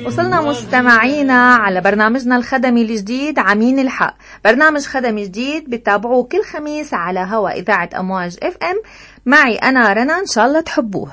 وصلنا مستمعينا على برنامجنا الخدمي الجديد عمين الحق. برنامج خدمي جديد بتتابعوه كل خميس على هوا إذاعة أمواج FM. معي أنا رنا، إن شاء الله تحبوه.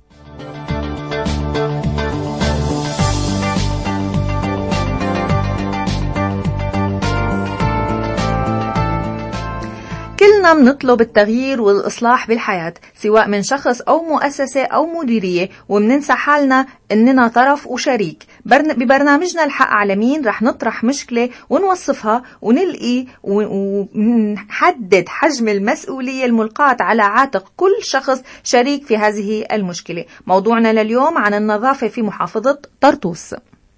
كلنا بنطلب التغيير والإصلاح بالحياة، سواء من شخص أو مؤسسة أو مديرية، ومننسى حالنا إننا طرف وشريك. ببرنامجنا الحق على مين رح نطرح مشكلة ونوصفها ونلقي ونحدد حجم المسؤولية الملقاة على عاتق كل شخص شريك في هذه المشكلة. موضوعنا لليوم عن النظافة في محافظة طرطوس.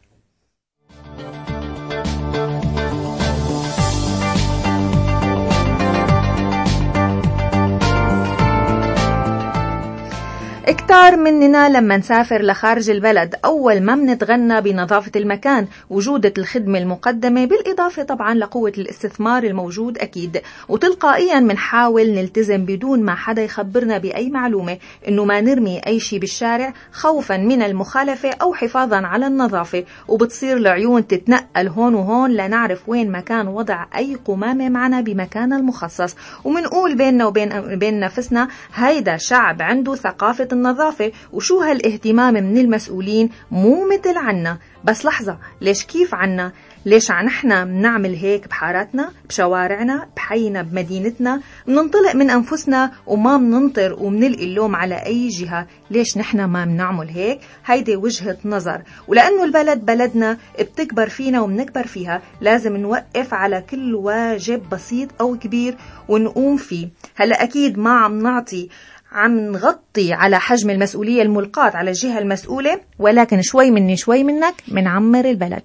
كتار مننا لما نسافر لخارج البلد أول ما منتغنى بنظافة المكان، وجودة الخدمة المقدمة، بالإضافة طبعا لقوة الاستثمار الموجود أكيد. وتلقائيا منحاول نلتزم بدون ما حدا يخبرنا بأي معلومة إنه ما نرمي أي شيء بالشارع خوفا من المخالفة أو حفاظا على النظافة. وبتصير العيون تتنقل هون وهون لنعرف وين مكان وضع أي قمامة معنا بمكان المخصص، ومنقول بيننا وبين نفسنا هيدا شعب عنده ثقافة النظافة، وشو هالاهتمام من المسؤولين مو مثل عنا. بس لحظة، ليش كيف عنا؟ ليش نحنا بنعمل هيك بحاراتنا، بشوارعنا، بحينا، بمدينتنا؟ مننطلق من أنفسنا وما مننطر ومنلقي اللوم على أي جهة. ليش نحنا ما بنعمل هيك؟ هيدي وجهة نظر، ولأنه البلد بلدنا بتكبر فينا ومنكبر فيها، لازم نوقف على كل واجب بسيط أو كبير ونقوم فيه. هلأ أكيد ما عم نغطي على حجم المسؤولية الملقاة على الجهة المسؤولة، ولكن شوي مني شوي منك منعمر البلد.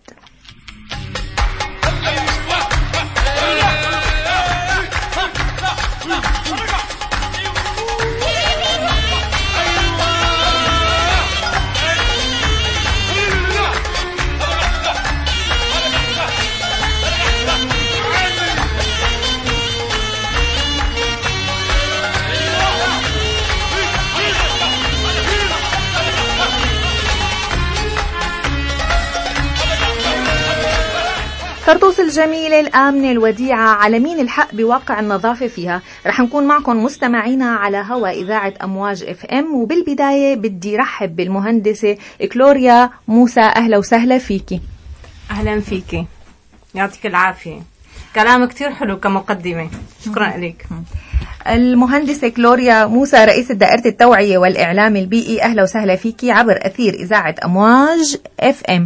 طرطوس الجميلة الآمنة الوديعة على مين الحق بواقع النظافة فيها. رح نكون معكم مستمعينا على هوا إذاعة أمواج FM. وبالبداية بدي رحب بالمهندسة كلوريا موسى. أهلا وسهلا فيكي. أهلا فيكي، يعطيك العافية. كلام كتير حلو كمقدمة، شكرا لك. المهندسة كلوريا موسى، رئيسة دائرة التوعية والإعلام البيئي. أهلا وسهلا فيكي عبر أثير إذاعة أمواج FM.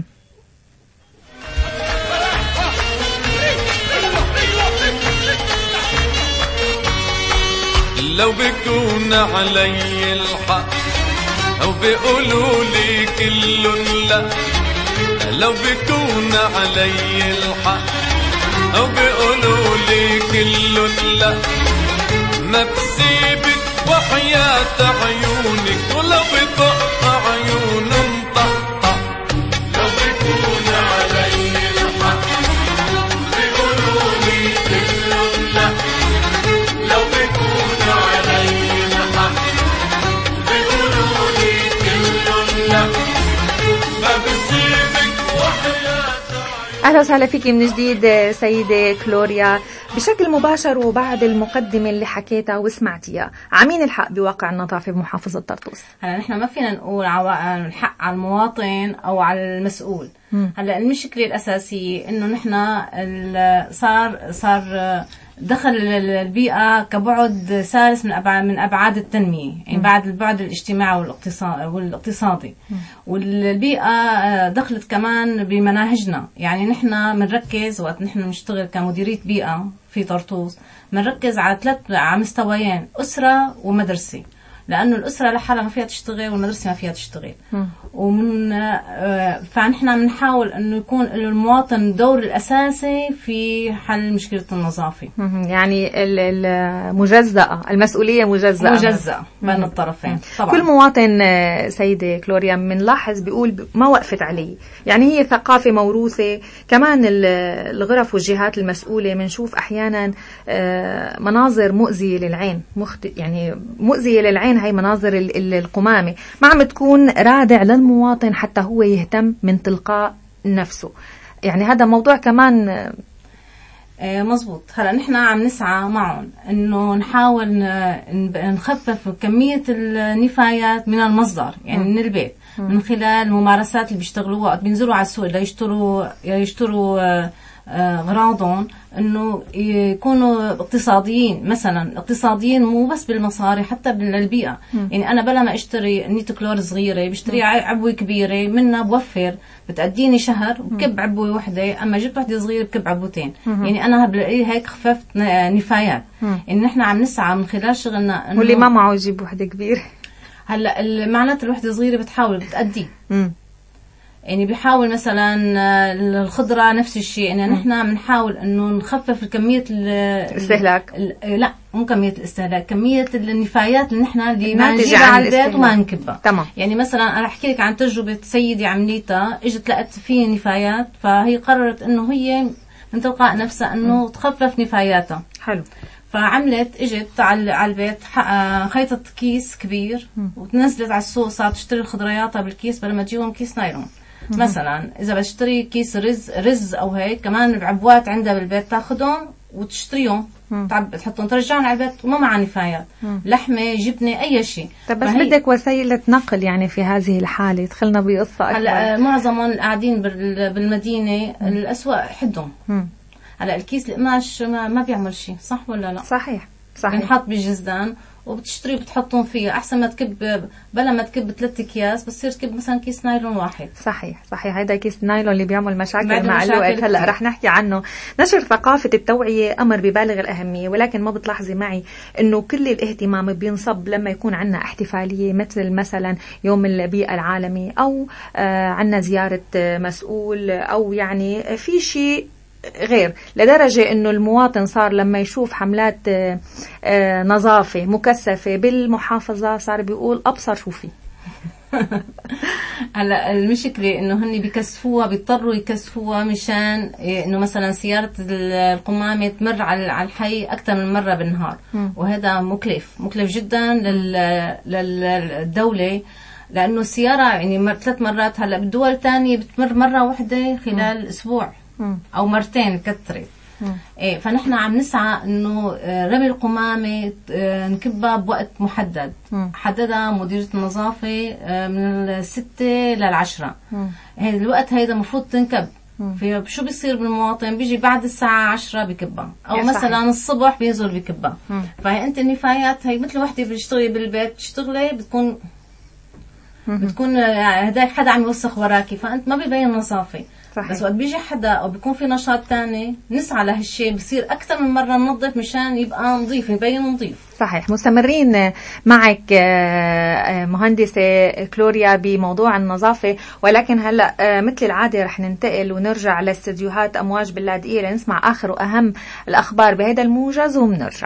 لو بيكون علي الحق أو بيقولوا لي كل لا، لو بيكون علي الحق أو بيقولوا لي كل لا، ما بسيبك وحياة عيونك ولو بطق عيون مطقطق. لو بيكون علي الحق بيقولوا لي كل لا، لو بيكون علي الحق بيقولوا لي كل لا، ما بسيبك وحياة. أهلا وسهلا فيكي من جديد سيدة كلوريا. بشكل مباشر وبعد المقدمة اللي حكيتها وسمعتيها، عمين الحق بواقع النظافة بمحافظة طرطوس؟ هلا نحن ما فينا نقول الحق على المواطن أو على المسؤول. هلا المشكلة الأساسية إنه نحن صار دخل البيئة كبعد ثالث من أبعاد التنمية، يعني بعد البعد الاجتماعي والاقتصادي. والبيئة دخلت كمان بمناهجنا، يعني نحن منركز وقت نحن نشتغل كمديرية بيئة في طرطوس، منركز على مستويين، أسرة ومدرسة، لأنه الأسرة لحالها ما فيها تشتغل والمدرسة ما فيها تشتغل. فنحن بنحاول أنه يكون المواطن دور الأساسي في حل مشكلة النظافة. يعني المجزأة، المسؤولية مجزأة بين الطرفين طبعا. كل مواطن سيدة كلوريا منلاحظ بيقول ما وقفت عليه، يعني هي ثقافة موروثة. كمان الغرف والجهات المسؤولة منشوف أحيانا مناظر مؤذية للعين، يعني مؤذية للعين هاي مناظر القمامة ما عم تكون رادع للمواطن حتى هو يهتم من تلقاء نفسه. يعني هذا موضوع كمان مزبوط. هلا نحن عم نسعى معهم انه نحاول نخفف كمية النفايات من المصدر، يعني من البيت، من خلال الممارسات اللي بيشتغلوها وقت بينزلوا على السوق ليشتروا أغراضهم، انه يكونوا اقتصاديين. مثلا اقتصاديين مو بس بالمصاري، حتى بالبيئة. يعني انا بلا ما اشتري نيت كلور صغيرة بشتري عبوة كبيرة منها، بوفر بتأديني شهر وبكب عبوة وحدة، اما جبت وحدة صغيرة بكب عبوتين. يعني انا بلاقي هيك خففت نفايات. يعني نحن عم نسعى من خلال شغلنا انه واللي ما معه يجيب وحدة كبيرة. هلا معناته الوحدة صغيرة بتحاول بتأدي. يعني بيحاول مثلا الخضرة نفس الشيء. يعني نحن بنحاول انه نخفف كمية الاستهلاك. لا مو كمية الاستهلاك، كمية النفايات اللي نحن اللي ما نجيبها على البيت وما نكبها. تمام. يعني مثلا انا احكي لك عن تجربة سيدة عمليتها، اجت لقت فيه نفايات، فهي قررت انه هي من تلقاء نفسها انه تخفف نفاياتها. حلو. فعملت اجت على البيت، خيطت كيس كبير وتنزلت على السوق، صارت تشتري خضرياتها بالكيس بدل ما تجيبهم كيس نايلون. مثلا اذا بتشتري كيس رز او هيك، كمان بعبوات عندها بالبيت تاخذهم وتشتريهم، تحطهم ترجعهم على البيت وما معها نفايات، لحمه جبنه اي شيء. طب بس بدك وسيله نقل يعني في هذه الحاله، دخلنا بقصه اكبر. هلا معظمهم قاعدين بالمدينه، الاسواق حدهم. هلا الكيس القماش ما بيعمل شيء، صح ولا لا؟ صحيح. بنحط بالجزدان وبتشتري وبتحطهم فيه، احسن ما تكب، بلا ما تكب 3 اكياس بتصير تكب مثلا كيس نايلون واحد. صحيح. هذا كيس نايلون اللي بيعمل مشاكل مع الوقت. هلا رح نحكي عنه. نشر ثقافه التوعيه امر ببالغ الاهميه، ولكن ما بتلاحظي معي انه كل الاهتمام بينصب لما يكون عندنا احتفاليه مثلا يوم البيئه العالمي، او عندنا زياره مسؤول، او يعني في شيء غير، لدرجة انه المواطن صار لما يشوف حملات نظافة مكثفة بالمحافظة صار بيقول ابصر شو في. هلا المشكلة انه هن بيكثفوها، بيضطروا يكثفوها مشان انه مثلا سيارة القمامة تمر على الحي اكثر من مرة بالنهار، وهذا مكلف جدا للدولة، لانه السيارة يعني 3 مرات. هلا بالدول الثانية بتمر مرة واحدة خلال اسبوع او مرتين كثرت. فنحن عم نسعى انه رمي القمامة نكبها بوقت محدد، حددها مديرية النظافة من 6 ل10. يعني الوقت هيدا مفروض تنكب. شو بيصير بالمواطن؟ بيجي بعد الساعة 10 بكبها، او مثلا الصبح بينزل بكبها. فهي انت النفايات هي مثل وحدة بتشتغلي بالبيت، تشتغلي بتكون هداك حدا عم يوسخ وراكي، فانت ما بيبين نظافة. صحيح. بس وقت بيجي حدا او بيكون في نشاط تاني نسعى لهالشيء، بصير اكثر من مره ننظف مشان يبقى نظيف، يبين نظيف. صحيح. مستمرين معك مهندسة كلوريا بموضوع النظافة، ولكن هلا مثل العادة رح ننتقل ونرجع لاستديوهات أمواج باللاذقية لنسمع آخر وأهم الأخبار بهذا الموجز ومنرجع.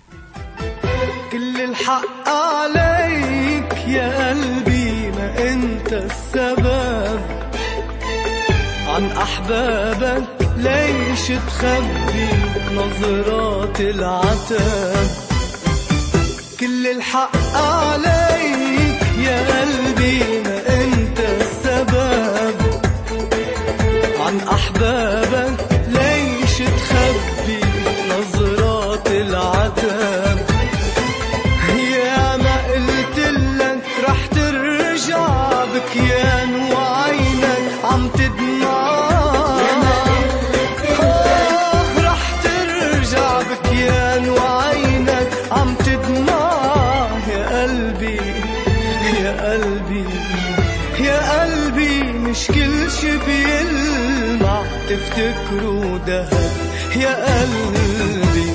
كل الحق عليك يا قلبي، ما انت السبب عن أحبابك، ليش تخبي نظرات العتاب؟ كل الحق عليك يا قلبي، ما انت السبب عن أحبابك، ليش تخبي نظرات العتاب؟ يا ما قلتلك رح ترجع بكيان وعينك عم تدمع، رح ترجع بكيان وعينك عم تدمع. يا قلبي يا قلبي يا قلبي، مش كل شي بيلمع تفتكروا دهب يا قلبي.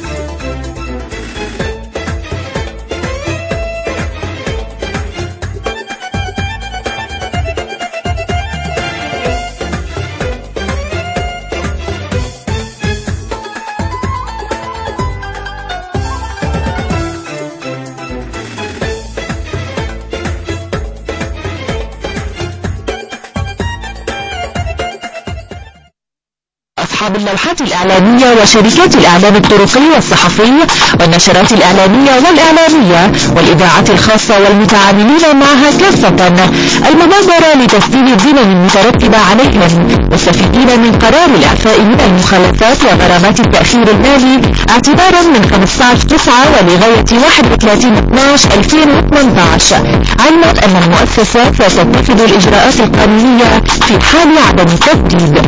أصحاب اللوحات الإعلامية وشركات الإعلام الطرقي والصحفي والنشرات الإعلامية والإعلامية والإذاعات الخاصة والمتعاملين معها كافة المبادرة لتسديد الدين المترتبة عليهم مستفيدين من قرار الإعفاء من المخالفات وغرامات التأخير المالي اعتبارا من 15/9 ولغاية 31/12/2018 علما أن المؤسسة ستتخذ الإجراءات القانونية في حال عدم التسديد.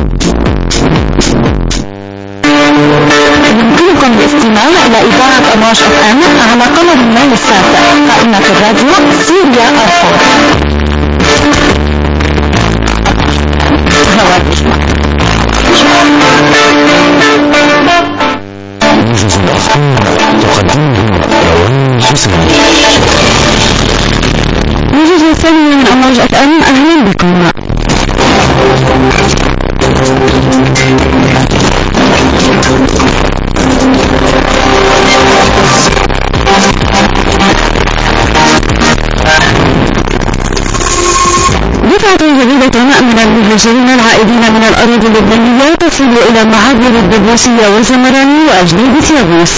يمكنكم الاستماع إلى إذاعة أمواج FM على قمر النيل السابع قائمة الراديو سوريا أرفض. موجز الأخبار تقدمه روان حسين. موجز الثاني من أمواج FM، أهلا بكم. دفعة جديدة من المهاجرين العائدين من الأراضي اللبنانية تصل إلى معابر الدبوسية وزمراني وأجنيب تيغوس.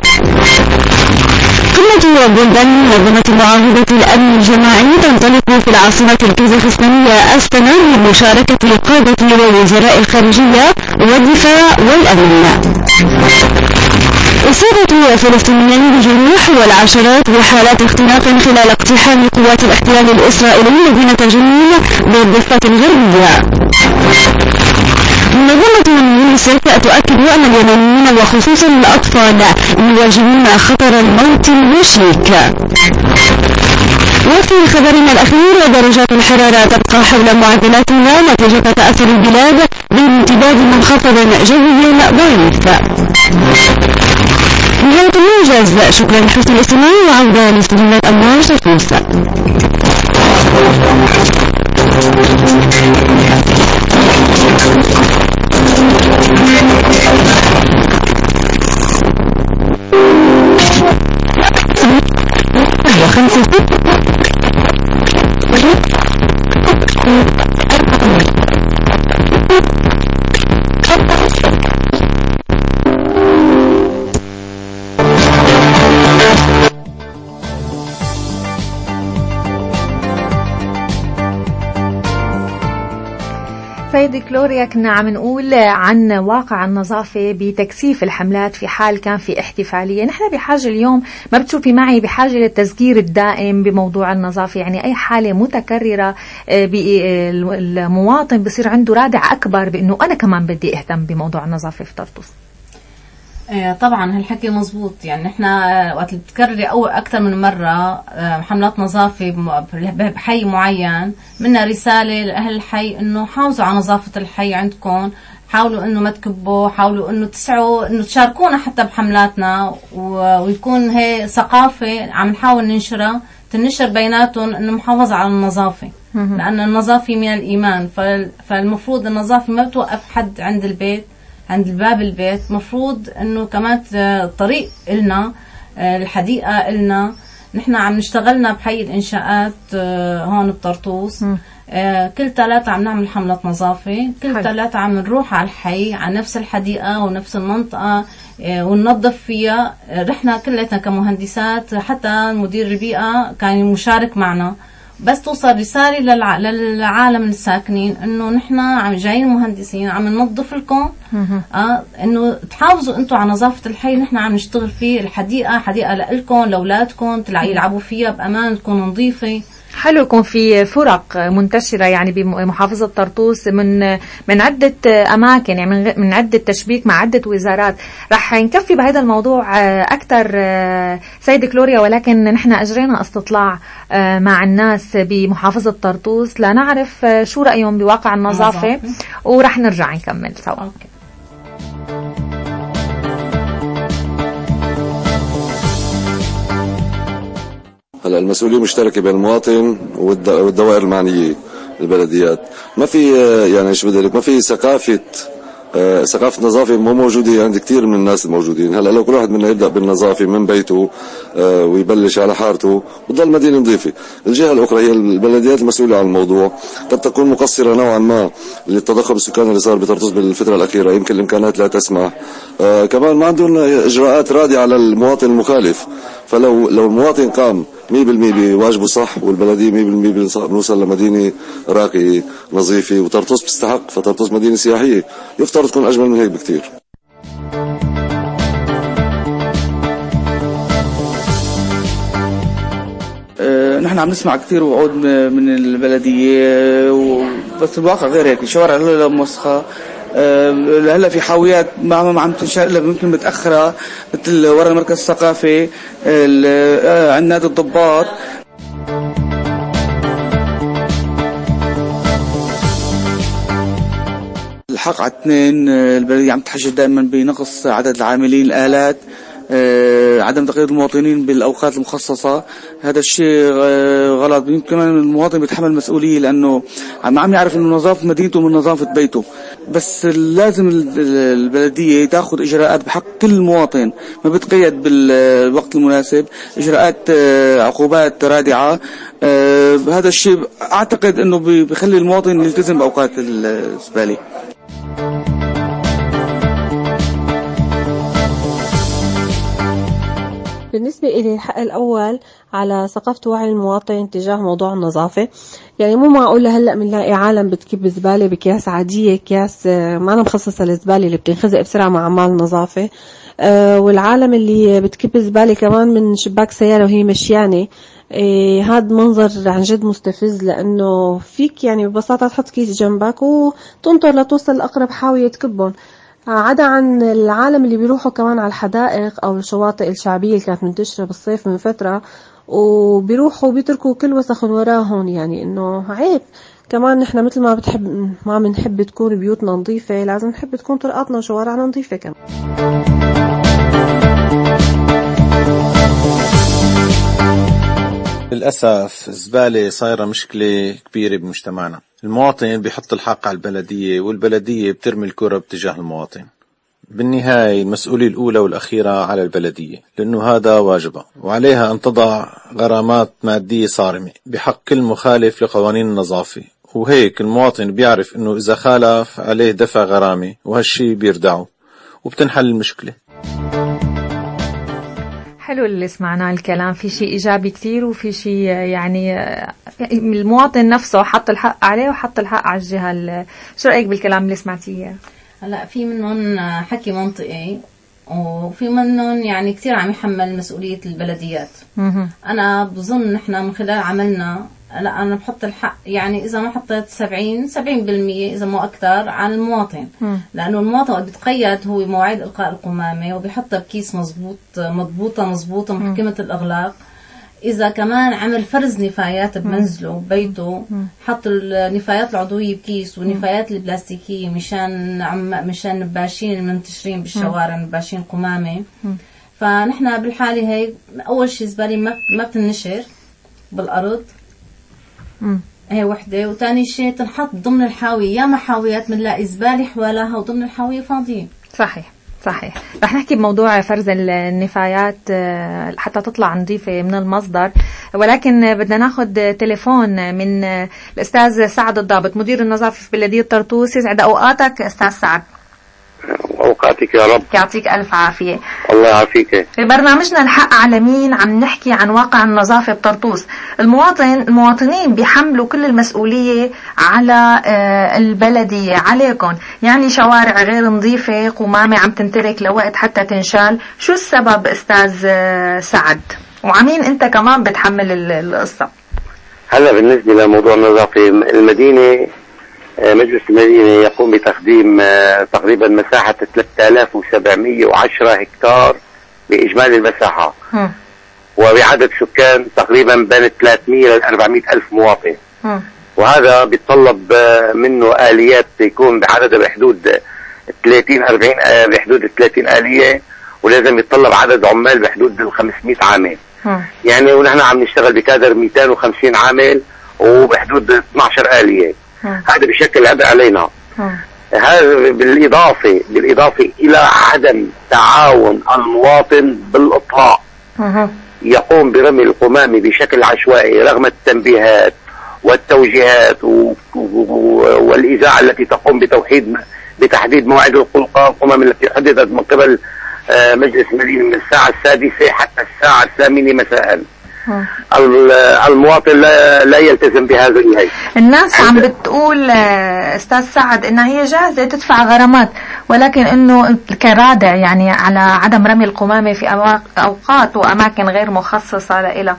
قمة بلدان منظمة معاهدة الأمن الجماعي تنطلق في العاصمة الكازاخستانية أستانا بمشاركة قادة ووزراء الخارجية والدفاع والأمن. إصابة فلسطينيين بجروح والعشرات بحالات اختناق خلال اقتحام قوات الاحتلال الإسرائيلي مدينة جنين بالضفة الغربية. منظمة يونيسف تؤكد أن اليمنيين وخصوصا الأطفال يواجهون خطر الموت الوشيك. وفي خبرنا الأخير درجات الحرارة تبقى حول معدلاتها نتيجة تأثر البلاد بامتداد منخفض جوي ضعيف. نهاية الموجز، شكرا لحسن الاستماع وعودة لاستدلال أمواج تفوس. سيدي كلوريا، كنا عم نقول عن واقع النظافة بتكثيف الحملات في حال كان في احتفالية. نحن بحاجة اليوم، ما بتشوفي معي، بحاجة للتذكير الدائم بموضوع النظافة. يعني أي حالة متكررة المواطن بصير عنده رادع أكبر بأنه أنا كمان بدي أهتم بموضوع النظافة في طرطوس. طبعا هالحكي مزبوط. يعني احنا وقت اللي بتكرري اكثر من مره حملات نظافه بحي معين، منا رساله لاهل الحي انه حافظوا على نظافه الحي عندكم، حاولوا انه ما تكبوا، حاولوا انه تسعوا انه تشاركونا حتى بحملاتنا، ويكون هي ثقافه عم نحاول ننشرها، تنشر بيناتهم انه محافظه على النظافه، لان النظافه من الايمان. فالمفروض النظافه ما بتوقف حد عند البيت، عند الباب البيت، مفروض انه كمان الطريق إلنا، الحديقة إلنا. نحن عم نشتغلنا بحي الإنشاءات هون بطرطوس، كل 3 عم نعمل حملة نظافة، كل 3 عم نروح على الحي، على نفس الحديقة ونفس المنطقة وننظف فيها. رحنا كلنا كمهندسات، حتى مدير البيئة كان مشارك معنا، بس توصل رسالة للعالم الساكنين انه نحن عم جايين مهندسين عم ننظف لكم، انه تحافظوا انتم على نظافة الحي. نحن عم نشتغل فيه، الحديقة حديقة لكم لأولادكم يلعبوا فيها بأمان، تكون نظيفة. حلو يكون في فرق منتشرة يعني بمحافظة طرطوس من عدة أماكن، يعني من عدة تشبيك مع عدة وزارات. رح نكفي بهذا الموضوع أكثر سيد كلوريا، ولكن نحن أجرينا استطلاع مع الناس بمحافظة طرطوس لنعرف شو رأيهم بواقع النظافة، ورح نرجع نكمل سوا. أوكي. هلا المسؤولية مشتركة بين المواطن والدوائر المعنية، البلديات. ما في يعني شو بدي لك، ما في ثقافة ثقافة النظافة مو موجودة عند كثير من الناس الموجودين. هلا لو كل واحد منا يبدأ بالنظافة من بيته ويبلش على حارته بتضل مدينة نظيفة. الجهة الأخرى هي البلديات المسؤولة عن الموضوع، قد تكون مقصرة نوعا ما للتضخم السكاني اللي صار بطرطوس بالفترة الأخيرة، يمكن الإمكانات لا تسمح. كمان ما عندهم إجراءات رادعة على المواطن المخالف. فلو المواطن قام 100% بواجبه صح، والبلدية 100% بنوصل لمدينة راقية نظيفة، وطرطوس بتستحق. فطرطوس مدينة سياحية يفترض تكون أجمل من هيك بكتير. نحن عم نسمع كثير وعود من البلدية، بس الواقع غير هيك. الشوارع هلا موسخة، هلا في حاويات ما عم تنشأ الا يمكن متاخره، مثل ورا المركز الثقافي عند نادي الضباط. الحق على اثنين، البلديه عم تحشد دائما بنقص عدد العاملين، الالات، عدم تقييد المواطنين بالاوقات المخصصه. هذا الشيء غلط. يمكن كمان المواطن بيتحمل مسؤوليه، لانه ما عم يعرف انه نظافه مدينته من نظافه بيته. بس لازم البلديه تاخذ اجراءات بحق كل مواطن، ما بتقيد بالوقت المناسب، اجراءات عقوبات رادعه. هذا الشيء اعتقد انه بيخلي المواطن يلتزم باوقات الزباله. بالنسبة إلي الحق الأول على ثقافة وعي المواطن تجاه موضوع النظافة. يعني مو معقول هلأ منلاقي عالم بتكب زبالة بكياس عادية، كياس ما أنا مخصصة للزبالة اللي بتنخزق بسرعة مع عمال النظافة، والعالم اللي بتكب زبالة كمان من شباك سيارة وهي مشيانة. هذا منظر عن جد مستفز، لأنه فيك يعني ببساطة تحط كيس جنبك وتنطر لتوصل لأقرب حاوية تكبهم، عدا عن العالم اللي بيروحوا كمان على الحدائق أو الشواطئ الشعبية اللي كانت منتشرة بالصيف من فترة، وبيروحوا وبيتركوا كل وسخ وراهم. يعني إنه عيب. كمان نحن مثل ما بنحب تكون بيوتنا نظيفة، لازم نحب تكون طرقاتنا وشوارعنا نظيفة كمان. للأسف الزبالة صايرة مشكلة كبيرة بمجتمعنا. المواطن بيحط الحق على البلدية، والبلدية بترمي الكرة باتجاه المواطن. بالنهاية المسؤولية الأولى والأخيرة على البلدية، لأنه هذا واجبها، وعليها أن تضع غرامات مادية صارمة بحق كل مخالف لقوانين النظافة. وهيك المواطن بيعرف أنه إذا خالف عليه دفع غرامة، وهالشي بيردعه وبتنحل المشكلة. حلو اللي سمعناه الكلام، في شيء إيجابي كتير وفي شيء يعني المواطن نفسه حط الحق عليه وحط الحق على الجهة. شو رأيك بالكلام اللي سمعتيه؟ هلا في منهم حكي منطقي، وفي منهم يعني كتير عم يحمل مسؤولية البلديات. أنا بظن نحن من خلال عملنا، لا أنا بحط الحق، يعني إذا ما حطيت 70% إذا مو أكتر على المواطن، لأنه المواطن بيتقيد هو مواعيد إلقاء القمامة وبيحطها بكيس مضبوطة محكمة الإغلاق. إذا كمان عمل فرز نفايات بمنزله ببيته، حط النفايات العضوية بكيس والنفايات البلاستيكية مشان نباشين المنتشرين بالشوارع، نباشين قمامة. فنحن بالحالة هي أول شيء زبالة ما بتنشر بالأرض، هي وحدة. وتاني شيء تنحط ضمن الحاوية، ياما حاويات بنلاقي زبالة حوالها وضمن الحاوية فاضية. صحيح. رح نحكي بموضوع فرز النفايات حتى تطلع نظيفة من المصدر، ولكن بدنا ناخد تليفون من الأستاذ سعد الضابط، مدير النظافة في بلدية طرطوس. يسعد أوقاتك أستاذ سعد. أوقاتك يا رب. يعطيك ألف عافية. الله يعافيك. في برنامجنا الحق على مين عم نحكي عن واقع النظافة بطرطوس. المواطنين بيحملوا كل المسؤولية على البلدية، عليكم. يعني شوارع غير نظيفة، قمامة عم تنترك لوقت حتى تنشال. شو السبب أستاذ سعد؟ وعمين أنت كمان بتحمل القصة؟ هلا بالنسبة لموضوع النظافة، المدينة مجلس المدينة يقوم بتقديم تقريبا مساحة 3710 هكتار بإجمالي المساحة، وبعدد سكان تقريبا بين 300 ل 400 ألف مواطن. وهذا بيتطلب منه آليات يكون بعدد بحدود 30-40 بحدود 30 آلية، ولازم يتطلب عدد عمال بحدود 500 عامل. يعني ونحن عم نشتغل بكادر 250 عامل وبحدود 12 آلية. هذا بشكل عبء علينا. هذا بالإضافة إلى عدم تعاون المواطن بالإطلاق. يقوم برمي القمامة بشكل عشوائي رغم التنبيهات والتوجيهات والإذاعة التي تقوم بتحديد مواعيد القمم التي حددت من قبل مجلس المدينة من الساعة 6 حتى الساعة 8 مساء. المواطن لا يلتزم بهذا النهي. الناس عم بتقول استاذ سعد انها هي جاهزة تدفع غرامات، ولكن انه كرادع يعني على عدم رمي القمامة في اوقات واماكن غير مخصصة لها.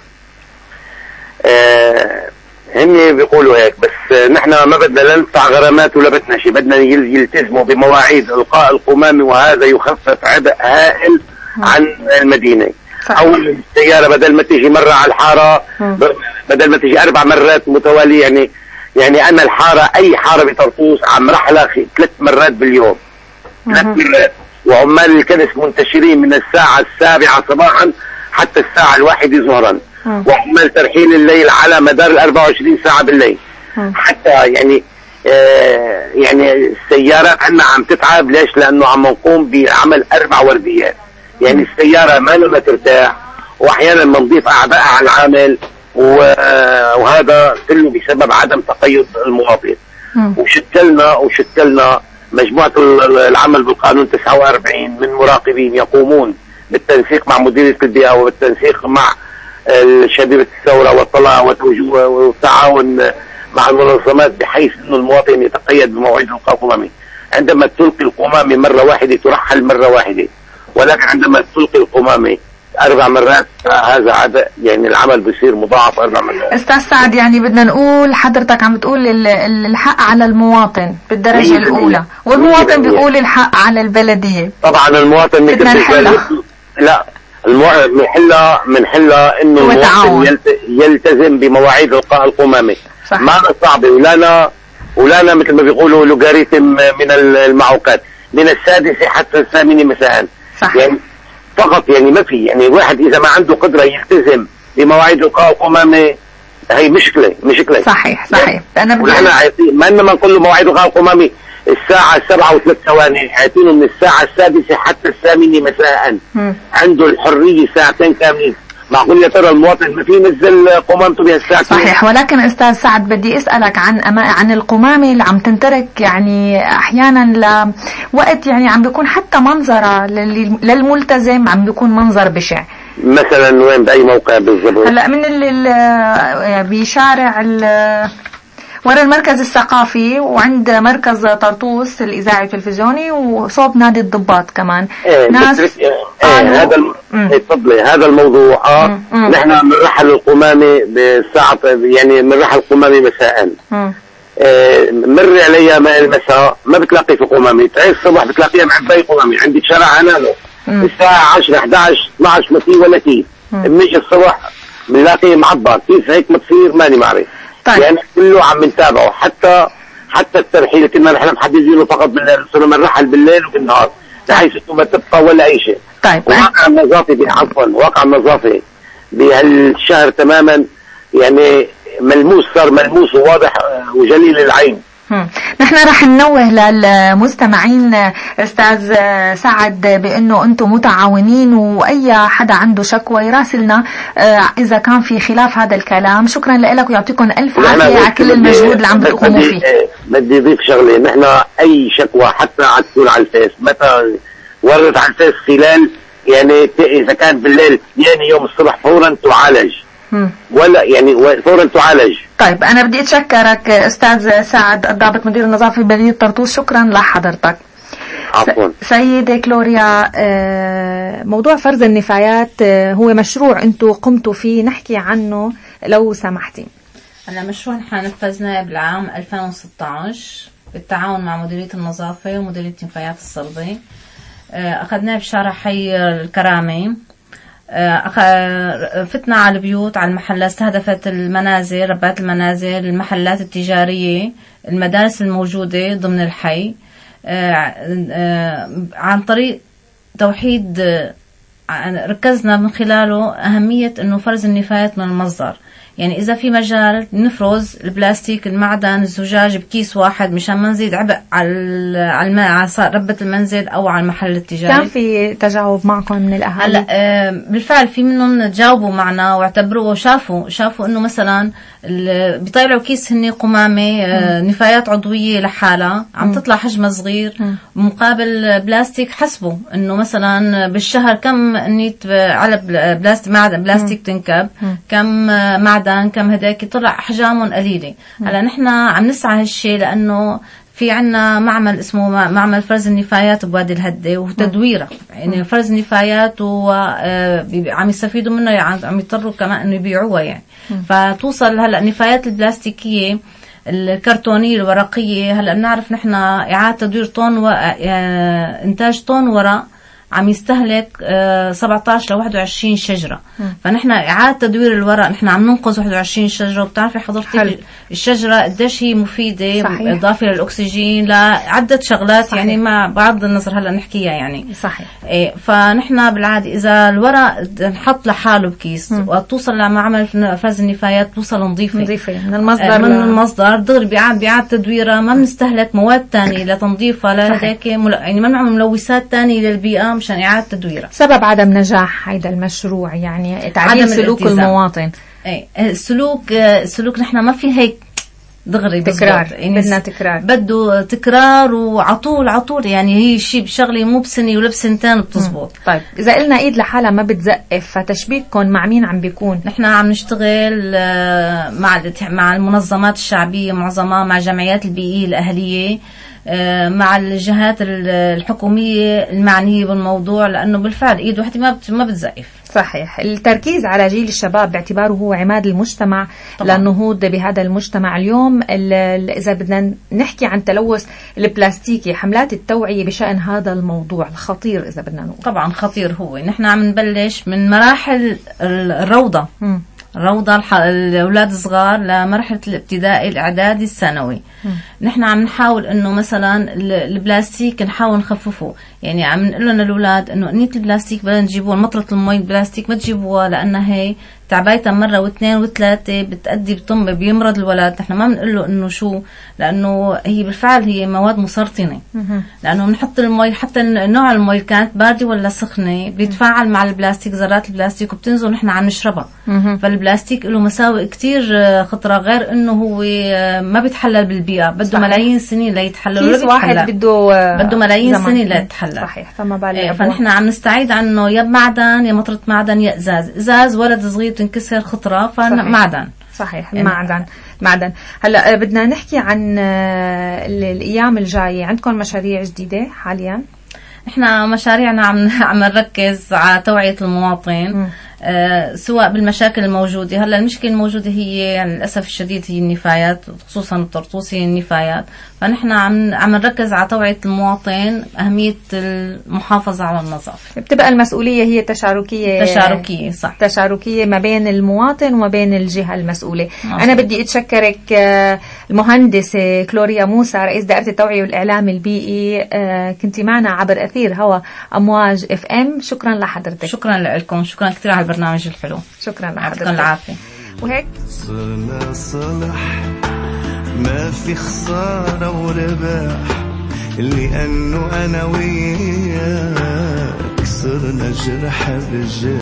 هم بيقولوا هيك، بس نحن ما بدنا لا ندفع غرامات ولا بدنا شيء، بدنا يلتزموا بمواعيد القاء القمامة، وهذا يخفف عبء هائل عن المدينة. أو السيارة بدل ما تيجي مرة على الحارة، بدل ما تيجي 4 مرات متوالية، يعني أنا الحارة أي حارة بطرطوس عم رحلة 3 مرات باليوم، 3 مرات، وعمال الكنس منتشرين من الساعة 7 صباحا حتى الساعة 1 ظهرا، وعمال ترحيل الليل على مدار 24 ساعة بالليل. حتى يعني السيارات عندنا عم تتعب. ليش؟ لأنه عم نقوم بعمل 4 ورديات، يعني السيارة ما لما ترتاح، وأحيانا بنضيف أعباء على العامل، وهذا كله بسبب عدم تقيد المواطن. وشكلنا مجموعة العمل بالقانون 49 من مراقبين يقومون بالتنسيق مع مديرية البيئة وبالتنسيق مع شبيبة الثورة والطلاء والتعاون مع المنظمات، بحيث أن المواطن يتقيد بمواعيد الإلقاء القمامي. عندما تلقي القمامة مرة واحدة ترحل مرة واحدة، ولكن عندما تلقي القمامة 4 مرات هذا عدد، يعني العمل بيصير مضاعف 4 مرات. استاذ سعد، يعني بدنا نقول حضرتك عم بتقول الحق على المواطن بالدرجة الأولى، والمواطن بيقول الحق على البلدية. طبعا المواطن لا، منحلها انه المواطن يلتزم بمواعيد القاء القمامة. ما صعبة، ولانا مثل ما بيقولوا لوغاريتم من المعوقات من 6 حتى 8 مساء. يعني فقط، يعني ما في، يعني الواحد اذا ما عنده قدرة يلتزم بمواعيد القاء القمامة هي مشكلة. صحيح. انا ما نقول له مواعيد القاء القمامة الساعة 7:03 حياتينه من الساعة 6 حتى 8 مساء. عنده الحرية 2 ساعة كاملين. معقول يا ترى المواطن ما في ينزل قمامته بهالساعة؟ صحيح. ولكن استاذ سعد بدي اسألك عن القمامة اللي عم تنترك يعني احيانا لوقت، يعني عم بيكون حتى منظرة للملتزم عم بيكون منظر بشع. مثلا وين بأي موقع بالضبط؟ هلا من بشارع ورا المركز الثقافي، وعند مركز طرطوس الإذاعي التلفزيوني، وصوب نادي الضباط كمان. ناس هذا الموضوع. نحن بنرحل القمامة بالساعة، يعني بنرحل القمامة مساء. مر عليها المساء ما بتلاقي في قمامة، تعيش الصبح بتلاقيها معباية قمامة. عندي شارع عنانو الساعة 10 11 12 ما في ولا كيف. بنيجي الصبح بنلاقي معبى، كيف هيك ما تصير؟ ماني معرف. طيب. يعني كله عم نتابعه، حتى الترحيل كنا نحن محددينه فقط بالليل، صرنا بنرحل بالليل وبالنهار بحيث انه ما تبقى ولا اي شيء. طيب. واقع النظافة بهالشهر تماما يعني صار ملموس وواضح وجليل العين. نحن رح ننوه للمستمعين استاذ سعد بانه انتم متعاونين، واي حدا عنده شكوى يراسلنا اذا كان في خلاف هذا الكلام. شكرا لك ويعطيكم الف عافيه على كل المجهود اللي عم بتقوموا فيه. بدي اضيف شغله، نحن اي شكوى حتى تكون على الفيس، متى وردت على الفيس خلال يعني اذا كان بالليل يعني يوم الصبح فورا تعالج. ولا يعني فورا تعالج. طيب أنا بدي أتشكرك أستاذ سعد الضابط مدير النظافة بمدينة طرطوس، شكرا لحضرتك. عفوا. سيدة كلوريا، موضوع فرز النفايات هو مشروع أنتم قمتوا فيه، نحكي عنه لو سمحتي. مشروع نحن نفذناه بالعام 2016 بالتعاون مع مديرية النظافة ومديرية النفايات الصلبة. أخذناه بشارع حي الكرامة. فتنا على البيوت، على المحلات، استهدفت المنازل، ربات المنازل، المحلات التجارية، المدارس الموجودة ضمن الحي، عن طريق توحيد. ركزنا من خلاله أهمية أنه فرز النفايات من المصدر، يعني إذا في مجال نفرز البلاستيك، المعدن، الزجاج بكيس واحد مشان ما نزيد عبء على ربة المنزل أو على المحل التجاري. كان في تجاوب معكم من الأهالي؟ هلا بالفعل في منهم تجاوبوا معنا واعتبروا وشافوا إنه مثلا بيطلعوا كيس هني قمامة نفايات عضوية لحالها عم تطلع حجمها صغير مقابل بلاستيك. حسبوا إنه مثلا بالشهر كم نيت على بلاستيك تنكب، كم معدن، كم هداك، طلع أحجامهم قليلة. هلا نحن عم نسعى هالشي لأنه في عنا معمل اسمه معمل فرز النفايات بوادي الهدة وتدويرة، يعني فرز النفايات وعم يستفيدوا منه، يعني عم يضطروا كمان انه يبيعوها يعني. فتوصل هلا النفايات البلاستيكية الكرتونية الورقية، هلا بنعرف نحن إعادة تدوير طن إنتاج طن ورق عم يستهلك 17 ل 21 شجرة. فنحن إعادة تدوير الورق نحن عم ننقذ 21 شجرة. وبتعرفي حضرتك الشجرة قديش هي مفيدة، إضافة للأكسجين، لعدة شغلات. صحيح. يعني مع بعض النظر هلا نحكيها يعني. صحيح. فنحن بالعادة إذا الورق نحط لحاله بكيس وتوصل لمعمل فرز النفايات توصل نظيفة من المصدر دغري بإعادة تدويرها، ما بنستهلك مواد تانية لتنظيفها لهداك، يعني ما بنعمل ملوثات تانية للبيئة مشان إعادة تدويرها. سبب عدم نجاح هيدا المشروع يعني تعديل سلوك المواطن. السلوك نحن ما في هيك دغري تكرار، يعني بدنا تكرار، بده تكرار وعطول يعني هي شيء بشغله مو بسنة ولا بسنتين بتزبط. طيب إذا قلنا إيد لحالها ما بتزقف، فتشبيككم مع مين عم بيكون؟ نحن عم نشتغل مع المنظمات الشعبية معظمها، مع جمعيات البيئية الأهلية، مع الجهات الحكومية المعنية بالموضوع، لأنه بالفعل إيد وحدة ما بتزقف. صحيح. التركيز على جيل الشباب باعتباره هو عماد المجتمع للنهوض بهذا المجتمع. اليوم إذا بدنا نحكي عن تلوث البلاستيكي، حملات التوعية بشأن هذا الموضوع الخطير إذا بدنا نقول. طبعا خطير هو. نحن عم نبلش من مراحل الروضة الأولاد الصغار لمرحلة الابتدائي الإعدادي الثانوي. نحن عم نحاول إنه مثلا البلاستيك نحاول نخففه، يعني عم نقول لنا الأولاد إنه نية البلاستيك بدنا نجيبوها، مطرة المي البلاستيك ما تجيبوها لأنها هي تعبايتها مرة واثنين وثلاثة بتأدي بطنبة بيمرض الولد. نحن ما بنقول له إنه شو، لأنه هي بالفعل هي مواد مسرطنة، لأنه بنحط المي حتى نوع المي كانت باردة ولا سخنة بيتفاعل مع البلاستيك، ذرات البلاستيك وبتنزل نحن عم نشربها. فالبلاستيك له مساوئ كتير خطرة، غير إنه هو ما بيتحلل بالبيئة، بده ملايين سنين ليتحلل. كيس واحد بده ملايين سنين ليتحلل. صحيح. فما بالك فنحن عم نستعيد عنه يا معدن يا مطرة معدن يا إزاز ولد صغير تنكسر خطرة فمعدن. صحيح. يعني معدن. هلا بدنا نحكي عن الأيام الجاية. عندكم مشاريع جديدة حاليا؟ احنا مشاريعنا عم نركز على توعية المواطن، سواء بالمشاكل الموجودة. هلا المشكلة الموجودة هي يعني للأسف الشديد هي النفايات، خصوصا الطرطوسي النفايات. فنحن عم نركز على توعية المواطن، أهمية المحافظة على النظافة. بتبقى المسؤولية هي تشاركية. صح، تشاركية ما بين المواطن وما بين الجهة المسؤولة. أنا بدي أتشكرك المهندسة كلوريا موسى، رئيس دائرة التوعية والإعلام البيئي، كنتي معنا عبر أثير هوا أمواج FM. شكرا لحضرتك. شكرا لكم، شكرا كثير على البرنامج الحلو. شكرا لحضرتك. يعطيكم العافية. وهيك صرنا صلح، ما في خسارة وربح، لأنه أنا وياك صرنا جرح بجرح.